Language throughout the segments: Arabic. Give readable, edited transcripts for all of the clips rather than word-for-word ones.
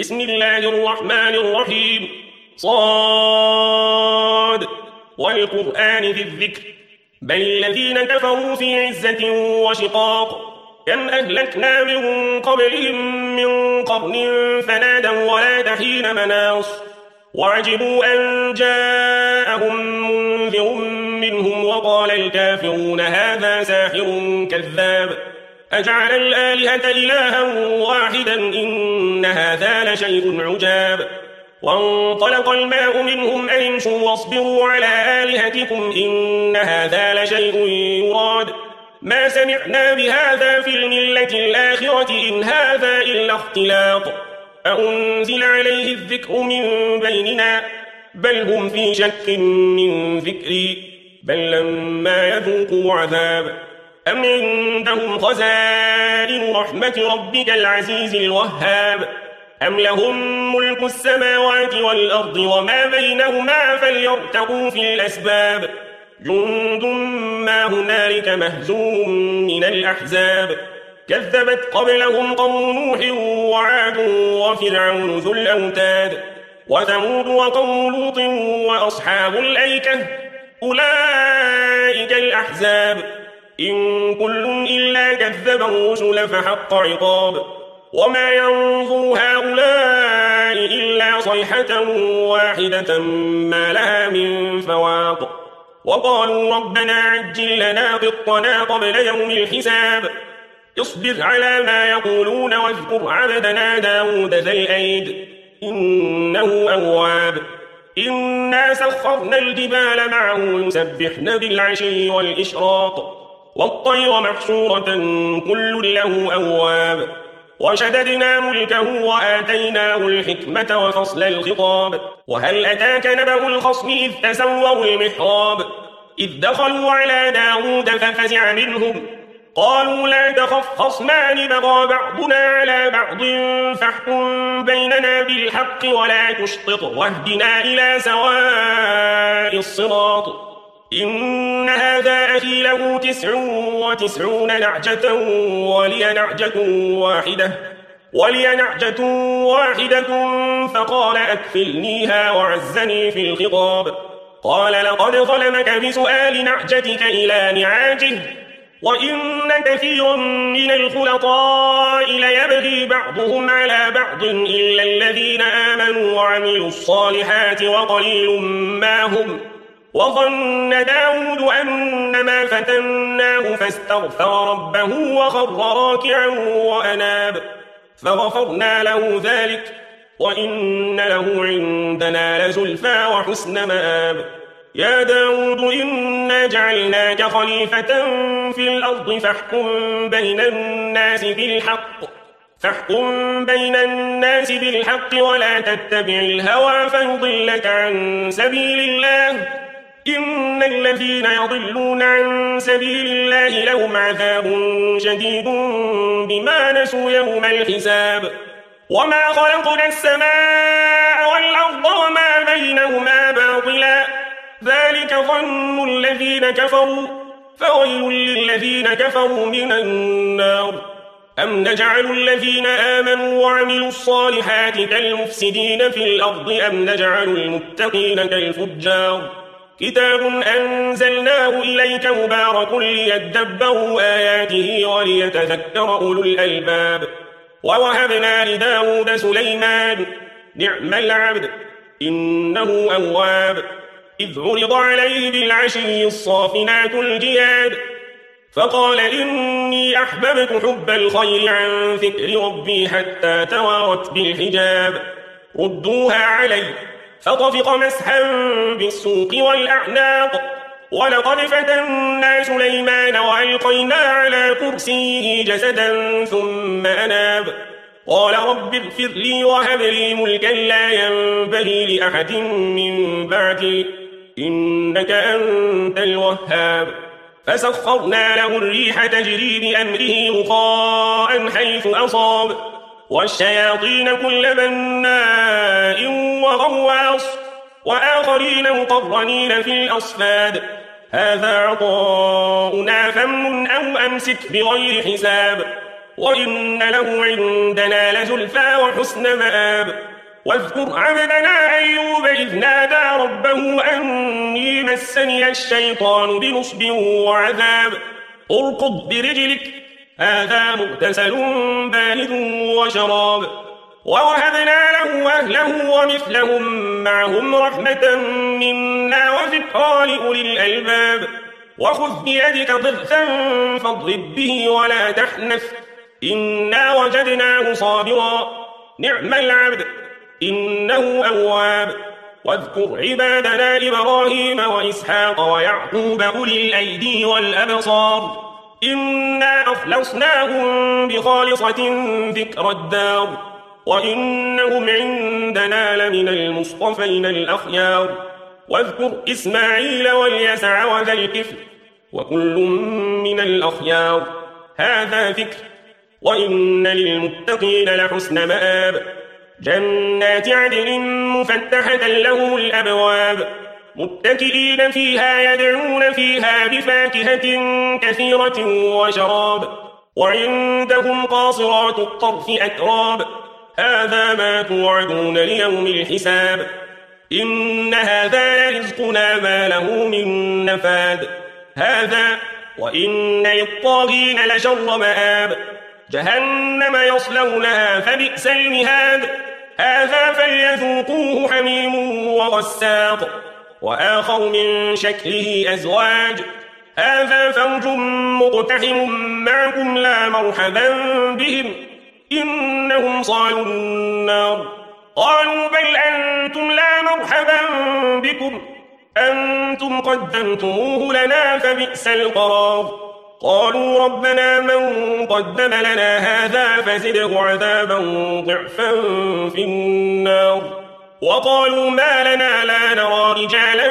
بسم الله الرحمن الرحيم. صاد والقرآن ذي الذكر بل الذين كفروا في عزة وشقاق. كم أهلكنا من قبلهم من قرن فنادوا ولا تحين مناص وعجبوا أن جاءهم منذر منهم وقال الكافرون هذا ساحر كذاب أجعل الآلهة إلها واحدا إن هذا لشيء عجاب. وانطلق الماء منهم أن امشوا واصبروا على آلهتكم إن هذا لشيء يراد ما سمعنا بهذا في الملة الآخرة إن هذا إلا اختلاق أأنزل عليه الذكر من بيننا بل هم في شك من ذكري بل لما يذوقوا عذاب أم عندهم خزائن رحمة ربك العزيز الوهاب أم لهم ملك السماوات والأرض وما بينهما فليرتقوا في الأسباب جند ما هنالك مهزوم من الأحزاب كذبت قبلهم قوم نوح وعاد وفرعون ذو الأوتاد وثمود وقوم لوط وأصحاب الأيكة أولئك الأحزاب إن كل إلا كذب الرسل فحق عقاب وما ينظر هؤلاء إلا صيحة واحدة ما لها من فواق وقالوا ربنا عجل لنا قطنا قبل يوم الحساب اصبر على ما يقولون واذكر عبدنا داود ذا الأيد إنه أواب إنا سخرنا الجبال معه يسبحن بالعشي والإشراق والطير محشورة كل له أواب وشددنا ملكه وآتيناه الحكمة وفصل الخطاب وهل أتاك نبأ الخصم إذ تسوروا المحراب إذ دخلوا على داود ففزع منهم قالوا لا تخف خصمان بغى بعضنا على بعض فاحكم بيننا بالحق ولا تشطط واهدنا إلى سواء الصراط إن هذا أخي له 99 نعجة ولي نعجة واحدة فقال أكفلنيها وعزني في الخطاب قال لقد ظلمك بسؤال نعجتك إلى نعاجه وإن كثير من الخلطاء ليبغي بعضهم على بعض إلا الذين آمنوا وعملوا الصالحات وقليل ما هم وظن داود أنما فتناه فاستغفر ربه وخر راكعا وأناب فغفرنا له ذلك وإن له عندنا لزلفى وحسن مآب يا داود إنا جعلناك خليفة في الأرض فاحكم بين الناس بالحق ولا تتبع الهوى فيضلك عن سبيل الله إن الذين يضلون عن سبيل الله لهم عذاب شديد بما نسوا يوم الحساب وما خلقنا السماء والأرض وما بينهما باطلا ذلك ظن الذين كفروا فويل للذين كفروا من النار أم نجعل الذين آمنوا وعملوا الصالحات كالمفسدين في الأرض أم نجعل المتقين كالفجار كتاب أنزلناه إليك مبارك ليدبروا آياته وليتذكر أولو الألباب ووهبنا لداود سليمان نعم العبد إنه أواب إذ عرض عليه بالعشي الصافنات الجياد فقال إني أحببت حب الخير عن ذكر ربي حتى توارت بالحجاب ردوها علي فطفق مسحا بالسوق والأعناق ولقد فتنا سليمان وألقينا على كرسيه جسدا ثم أناب قال رب اغفر لي وهب لي ملكا لا ينبغي لأحد من بعدي إنك أنت الوهاب فسخرنا له الريح تجري بأمره رخاء حيث أصاب والشياطين كل بناء وغواص وآخرين مقرنين في الأصفاد هذا عطاؤنا فامنن أو أمسك بغير حساب وإن له عندنا لزلفى وحسن مآب. واذكر عبدنا أيوب إذ نادى ربه أني مسني الشيطان بنصب وعذاب. اركض برجلك هذا مغتسل بارد وشراب. ووهبنا له أهله ومثلهم معهم رحمة منا وذكرى لأولي الألباب. وخذ بيدك ضغثا فاضرب به ولا تحنث إنا وجدناه صابرا نعم العبد إنه أواب. واذكر عبادنا إبراهيم وإسحاق ويعقوب أولي الأيدي والأبصار إنا أخلصناهم بخالصة ذكر الدار وإنهم عندنا لمن المصطفين الأخيار. واذكر إسماعيل واليسع وذا الكفل وكل من الأخيار هذا ذكر وإن للمتقين لحسن مآب. جنات عدن مفتحة لهم الأبواب متكئين فيها يدعون فيها بفاكهة كثيرة وشراب. وعندهم قاصرات الطرف أتراب هذا ما توعدون ليوم الحساب. إن هذا لرزقنا ما له من نفاد. هذا وإن للطاغين لشر مآب. جهنم يصلونها فبئس المهاد. هذا فليذوقوه حميم وغساق وآخر من شكله أزواج. هذا فوج مقتحم معكم لا مرحبا بهم إنهم صالوا النار. قالوا بل أنتم لا مرحبا بكم أنتم قدمتموه لنا فبئس القرار. قالوا ربنا من قدم لنا هذا فزده عذابا ضعفا في النار. وقالوا ما لنا لا نرى رجالا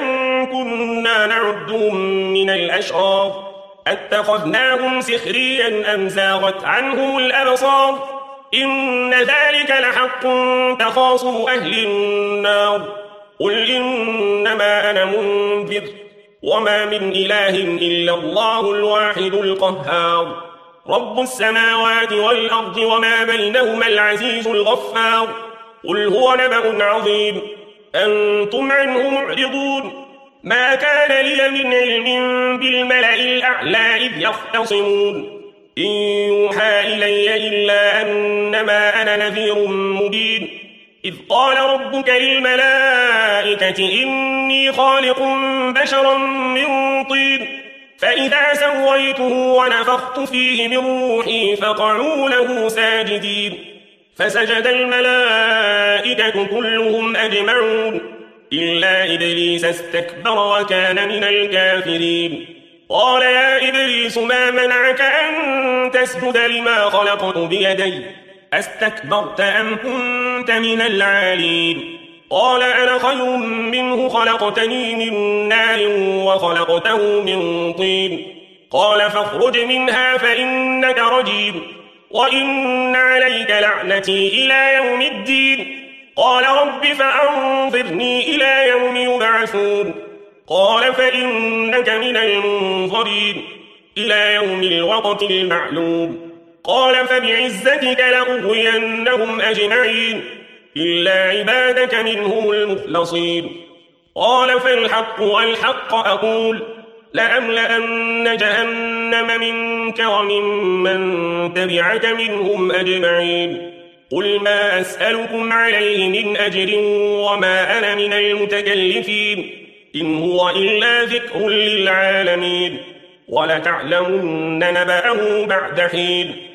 كنا نعدهم من الأشرار أتخذناهم سخريا أم زاغت عنهم الأبصار إن ذلك لحق تخاصم أهل النار. قل إنما أنا منذر وما من إله إلا الله الواحد القهار. رب السماوات والأرض وما بينهما العزيز الغفار. قل هو نبأ عظيم أنتم عنه معرضون. ما كان لي من علم بالملأ الأعلى إذ يختصمون إن يوحى إلي إلا أنما أنا نذير مبين. إذ قال ربك للملائكة إني خالق بشرا من طين فإذا سويته ونفخت فيه من روحي فقعوا له ساجدين. فسجد الملائكة كلهم أجمعون إلا إبليس استكبر وكان من الكافرين. قال يا إبليس ما منعك أن تسجد لما خلقت بيدي أستكبرت أم كنت من العالين؟ قال أنا خير منه خلقتني من نار وخلقته من طين. قال فاخرج منها فإنك رجيم وإن عليك لعنتي إلى يوم الدين. قال رب فأنظرني إلى يوم يبعثون. قال فإنك من المنظرين إلى يوم الوقت المعلوم. قال فبعزتك لأغوينهم أجمعين إلا عبادك منهم المخلصين. قال فالحق والحق أقول لأملأن جهنم منك وممن تبعك منهم أجمعين. قل ما أسألكم عليه من أجر وما أنا من المتكلفين إن هو إلا ذكر للعالمين ولتعلمن نبأه بعد حين.